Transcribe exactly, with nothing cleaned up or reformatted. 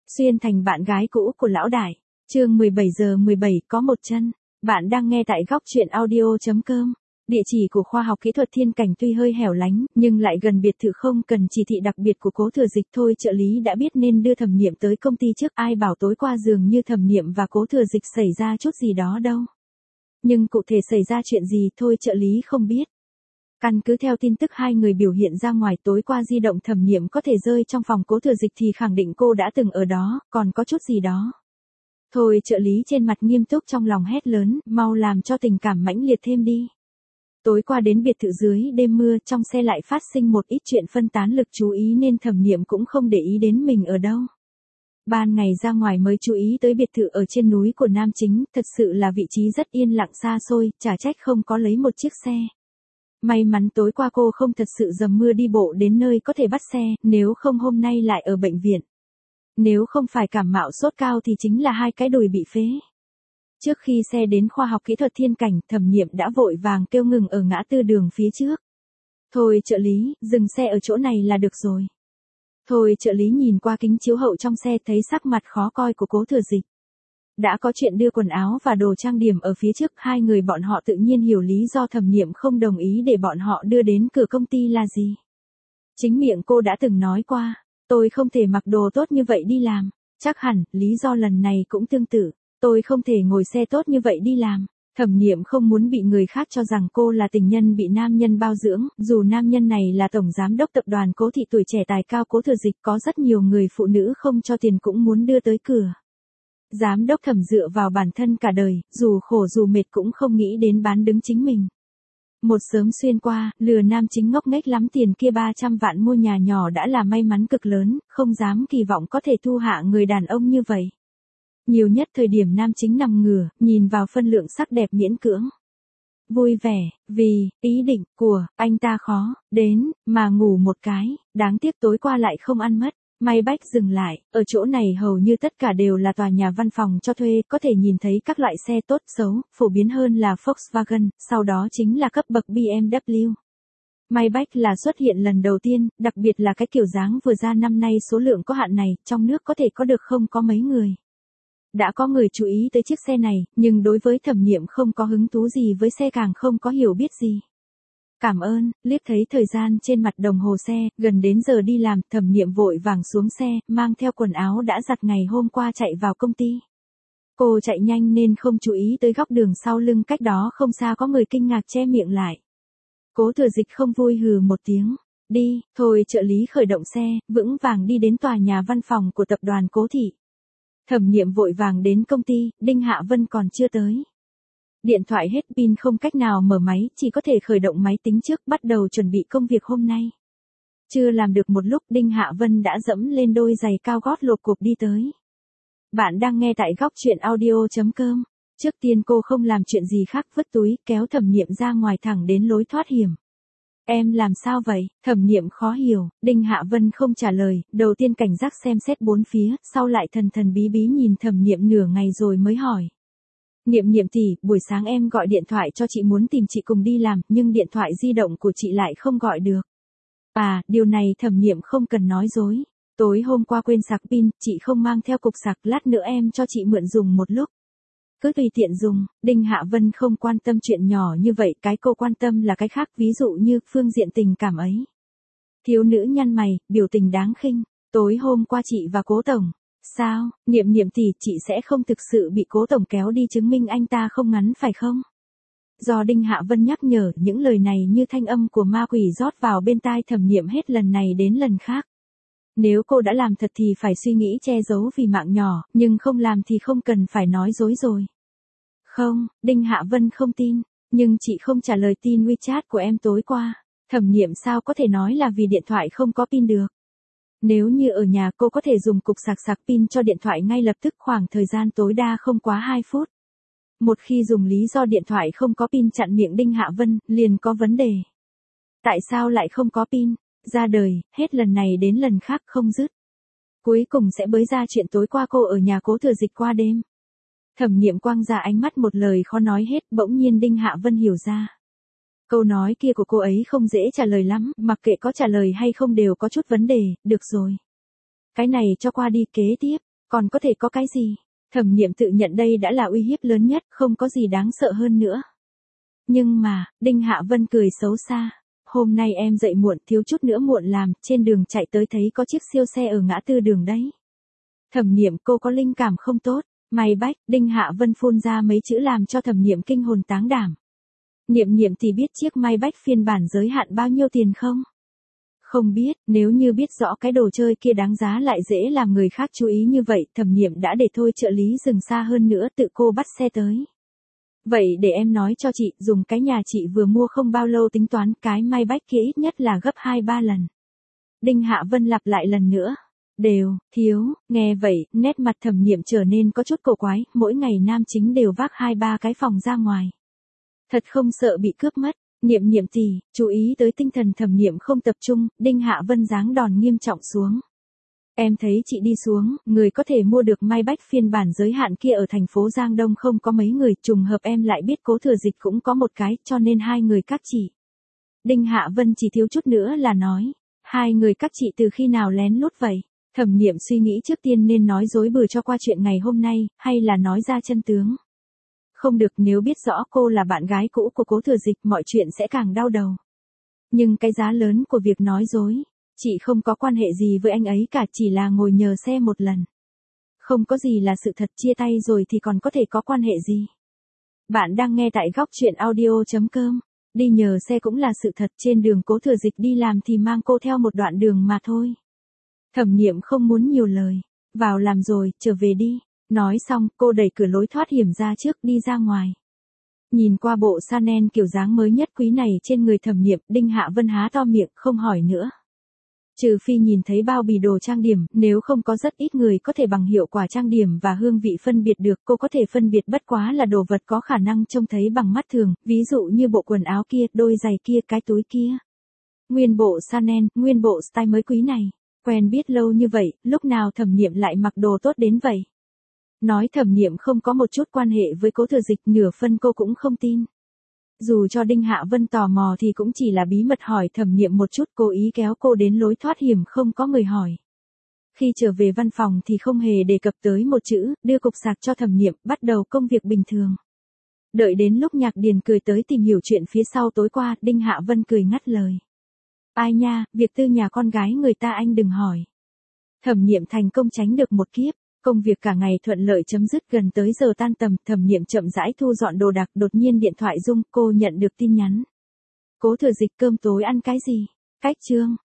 Xuyên thành bạn gái cũ của lão đại. Chương mười bảy giờ mười bảy có một chân. Bạn đang nghe tại góc truyện audio chấm com. Địa chỉ của khoa học kỹ thuật Thiên Cảnh tuy hơi hẻo lánh, nhưng lại gần biệt thự không cần chỉ thị đặc biệt của Cố Thừa Dịch thôi. Trợ lý đã biết nên đưa Thẩm Niệm tới công ty trước, ai bảo tối qua dường như Thẩm Niệm và Cố Thừa Dịch xảy ra chút gì đó đâu. Nhưng cụ thể xảy ra chuyện gì thôi trợ lý không biết. Căn cứ theo tin tức hai người biểu hiện ra ngoài, tối qua di động Thẩm Niệm có thể rơi trong phòng Cố Thừa Dịch thì khẳng định cô đã từng ở đó, còn có chút gì đó. Thôi trợ lý trên mặt nghiêm túc, trong lòng hét lớn, mau làm cho tình cảm mãnh liệt thêm đi. Tối qua đến biệt thự dưới đêm mưa, trong xe lại phát sinh một ít chuyện phân tán lực chú ý nên Thẩm Niệm cũng không để ý đến mình ở đâu. Ban ngày ra ngoài mới chú ý tới biệt thự ở trên núi của Nam Chính, thật sự là vị trí rất yên lặng xa xôi, chả trách không có lấy một chiếc xe. May mắn tối qua cô không thật sự dầm mưa đi bộ đến nơi có thể bắt xe, nếu không hôm nay lại ở bệnh viện. Nếu không phải cảm mạo sốt cao thì chính là hai cái đùi bị phế. Trước khi xe đến khoa học kỹ thuật Thiên Cảnh, Thẩm Niệm đã vội vàng kêu ngừng ở ngã tư đường phía trước. Thôi trợ lý, dừng xe ở chỗ này là được rồi. Thôi trợ lý nhìn qua kính chiếu hậu trong xe thấy sắc mặt khó coi của Cố Thừa Dịch. Đã có chuyện đưa quần áo và đồ trang điểm ở phía trước, hai người bọn họ tự nhiên hiểu lý do Thẩm Niệm không đồng ý để bọn họ đưa đến cửa công ty là gì. Chính miệng cô đã từng nói qua, tôi không thể mặc đồ tốt như vậy đi làm. Chắc hẳn, lý do lần này cũng tương tự, tôi không thể ngồi xe tốt như vậy đi làm. Thẩm Niệm không muốn bị người khác cho rằng cô là tình nhân bị nam nhân bao dưỡng, dù nam nhân này là tổng giám đốc tập đoàn Cố thị tuổi trẻ tài cao Cố Thừa Dịch, có rất nhiều người phụ nữ không cho tiền cũng muốn đưa tới cửa. Giám đốc Thẩm dựa vào bản thân cả đời, dù khổ dù mệt cũng không nghĩ đến bán đứng chính mình. Một sớm xuyên qua, lừa Nam Chính ngốc nghếch lắm tiền kia ba trăm vạn mua nhà nhỏ đã là may mắn cực lớn, không dám kỳ vọng có thể thu hạ người đàn ông như vậy. Nhiều nhất thời điểm Nam Chính nằm ngửa, nhìn vào phân lượng sắc đẹp miễn cưỡng. Vui vẻ, vì, ý định, của, anh ta khó, đến, mà ngủ một cái, đáng tiếc tối qua lại không ăn mất. May bách dừng lại, ở chỗ này hầu như tất cả đều là tòa nhà văn phòng cho thuê, có thể nhìn thấy các loại xe tốt xấu, phổ biến hơn là Volkswagen, sau đó chính là cấp bậc bê em vê. May bách là xuất hiện lần đầu tiên, đặc biệt là cái kiểu dáng vừa ra năm nay số lượng có hạn này, trong nước có thể có được không có mấy người. Đã có người chú ý tới chiếc xe này, nhưng đối với Thẩm Niệm không có hứng thú gì với xe, càng không có hiểu biết gì. Cảm ơn, liếc thấy thời gian trên mặt đồng hồ xe, gần đến giờ đi làm, Thẩm Niệm vội vàng xuống xe, mang theo quần áo đã giặt ngày hôm qua chạy vào công ty. Cô chạy nhanh nên không chú ý tới góc đường sau lưng cách đó không xa có người kinh ngạc che miệng lại. Cố Thừa Dịch không vui hừ một tiếng. Đi, thôi trợ lý khởi động xe, vững vàng đi đến tòa nhà văn phòng của tập đoàn Cố thị. Thẩm Niệm vội vàng đến công ty, Đinh Hạ Vân còn chưa tới. Điện thoại hết pin không cách nào mở máy, chỉ có thể khởi động máy tính trước, bắt đầu chuẩn bị công việc hôm nay. Chưa làm được một lúc, Đinh Hạ Vân đã dẫm lên đôi giày cao gót lộp cộp đi tới. Bạn đang nghe tại góc truyện audio chấm com. Trước tiên cô không làm chuyện gì khác, vứt túi, kéo Thẩm Niệm ra ngoài thẳng đến lối thoát hiểm. Em làm sao vậy? Thẩm Niệm khó hiểu, Đinh Hạ Vân không trả lời, đầu tiên cảnh giác xem xét bốn phía, sau lại thần thần bí bí nhìn Thẩm Niệm nửa ngày rồi mới hỏi. Niệm Niệm tỷ, buổi sáng em gọi điện thoại cho chị muốn tìm chị cùng đi làm, nhưng điện thoại di động của chị lại không gọi được. À, điều này Thẩm Niệm không cần nói dối. Tối hôm qua quên sạc pin, chị không mang theo cục sạc, lát nữa em cho chị mượn dùng một lúc. Cứ tùy tiện dùng, Đinh Hạ Vân không quan tâm chuyện nhỏ như vậy, cái cô quan tâm là cái khác, ví dụ như phương diện tình cảm ấy. Thiếu nữ nhăn mày, biểu tình đáng khinh. Tối hôm qua chị và Cố tổng. Sao, Niệm Niệm tỷ, chị sẽ không thực sự bị Cố tổng kéo đi chứng minh anh ta không ngắn phải không? Do Đinh Hạ Vân nhắc nhở, những lời này như thanh âm của ma quỷ rót vào bên tai Thẩm Niệm hết lần này đến lần khác. Nếu cô đã làm thật thì phải suy nghĩ che giấu vì mạng nhỏ, nhưng không làm thì không cần phải nói dối rồi. Không, Đinh Hạ Vân không tin, nhưng chị không trả lời tin WeChat của em tối qua. Thẩm Niệm sao có thể nói là vì điện thoại không có pin được. Nếu như ở nhà cô có thể dùng cục sạc sạc pin cho điện thoại ngay lập tức, khoảng thời gian tối đa không quá hai phút. Một khi dùng lý do điện thoại không có pin chặn miệng Đinh Hạ Vân, liền có vấn đề. Tại sao lại không có pin? Ra đời, hết lần này đến lần khác không dứt. Cuối cùng sẽ bới ra chuyện tối qua cô ở nhà Cố Thừa Dịch qua đêm. Thẩm Niệm quăng ra ánh mắt một lời khó nói hết, bỗng nhiên Đinh Hạ Vân hiểu ra. Câu nói kia của cô ấy không dễ trả lời lắm, mặc kệ có trả lời hay không đều có chút vấn đề, được rồi. Cái này cho qua đi, kế tiếp. Còn có thể có cái gì? Thẩm Niệm tự nhận đây đã là uy hiếp lớn nhất, không có gì đáng sợ hơn nữa. Nhưng mà, Đinh Hạ Vân cười xấu xa. Hôm nay em dậy muộn, thiếu chút nữa muộn làm, trên đường chạy tới thấy có chiếc siêu xe ở ngã tư đường đấy. Thẩm Niệm, cô có linh cảm không tốt. May bách, Đinh Hạ Vân phun ra mấy chữ làm cho Thẩm Niệm kinh hồn táng đảm. Niệm Niệm thì biết chiếc may bách phiên bản giới hạn bao nhiêu tiền không? Không biết, nếu như biết rõ cái đồ chơi kia đáng giá lại dễ làm người khác chú ý như vậy, Thẩm Niệm đã để thôi trợ lý dừng xa hơn nữa tự cô bắt xe tới. Vậy để em nói cho chị, dùng cái nhà chị vừa mua không bao lâu tính toán, cái may bách kia ít nhất là gấp hai ba lần. Đinh Hạ Vân lặp lại lần nữa. Đều, thiếu, nghe vậy, nét mặt Thẩm Niệm trở nên có chút cổ quái, mỗi ngày nam chính đều vác hai ba cái phòng ra ngoài. Thật không sợ bị cướp mất. Niệm Niệm tỷ, chú ý tới tinh thần Thẩm Niệm không tập trung, Đinh Hạ Vân giáng đòn nghiêm trọng xuống. Em thấy chị đi xuống, người có thể mua được may bách phiên bản giới hạn kia ở thành phố Giang Đông không có mấy người, trùng hợp em lại biết Cố Thừa Dịch cũng có một cái, cho nên hai người các chị. Đinh Hạ Vân chỉ thiếu chút nữa là nói, hai người các chị từ khi nào lén lút vậy? Thẩm Niệm suy nghĩ trước tiên nên nói dối bừa cho qua chuyện ngày hôm nay, hay là nói ra chân tướng. Không được, nếu biết rõ cô là bạn gái cũ của Cố Thừa Dịch mọi chuyện sẽ càng đau đầu. Nhưng cái giá lớn của việc nói dối, chị không có quan hệ gì với anh ấy cả, chỉ là ngồi nhờ xe một lần. Không có gì là sự thật, chia tay rồi thì còn có thể có quan hệ gì. Bạn đang nghe tại góc truyện audio chấm com. Đi nhờ xe cũng là sự thật, trên đường Cố Thừa Dịch đi làm thì mang cô theo một đoạn đường mà thôi. Thẩm Niệm không muốn nhiều lời. Vào làm rồi, trở về đi. Nói xong, cô đẩy cửa lối thoát hiểm ra trước đi ra ngoài. Nhìn qua bộ Chanel kiểu dáng mới nhất quý này trên người Thẩm Niệm, Đinh Hạ Vân há to miệng, không hỏi nữa. Trừ phi nhìn thấy bao bì đồ trang điểm, nếu không có rất ít người có thể bằng hiệu quả trang điểm và hương vị phân biệt được, cô có thể phân biệt bất quá là đồ vật có khả năng trông thấy bằng mắt thường, ví dụ như bộ quần áo kia, đôi giày kia, cái túi kia. Nguyên bộ Chanel, nguyên bộ style mới quý này. Quen biết lâu như vậy, lúc nào Thẩm Niệm lại mặc đồ tốt đến vậy? Nói Thẩm Niệm không có một chút quan hệ với Cố Thừa Dịch, nửa phân cô cũng không tin. Dù cho Đinh Hạ Vân tò mò thì cũng chỉ là bí mật hỏi Thẩm Niệm một chút, cố ý kéo cô đến lối thoát hiểm không có người hỏi. Khi trở về văn phòng thì không hề đề cập tới một chữ, đưa cục sạc cho Thẩm Niệm, bắt đầu công việc bình thường. Đợi đến lúc Nhạc Điền cười tới tìm hiểu chuyện phía sau tối qua, Đinh Hạ Vân cười ngắt lời. Ai nha, việc tư nhà con gái người ta anh đừng hỏi. Thẩm Niệm thành công tránh được một kiếp. Công việc cả ngày thuận lợi chấm dứt, gần tới giờ tan tầm, Thẩm Niệm chậm rãi thu dọn đồ đạc, đột nhiên điện thoại rung, cô nhận được tin nhắn. Cố Thừa Dịch, cơm tối ăn cái gì? Cách chương.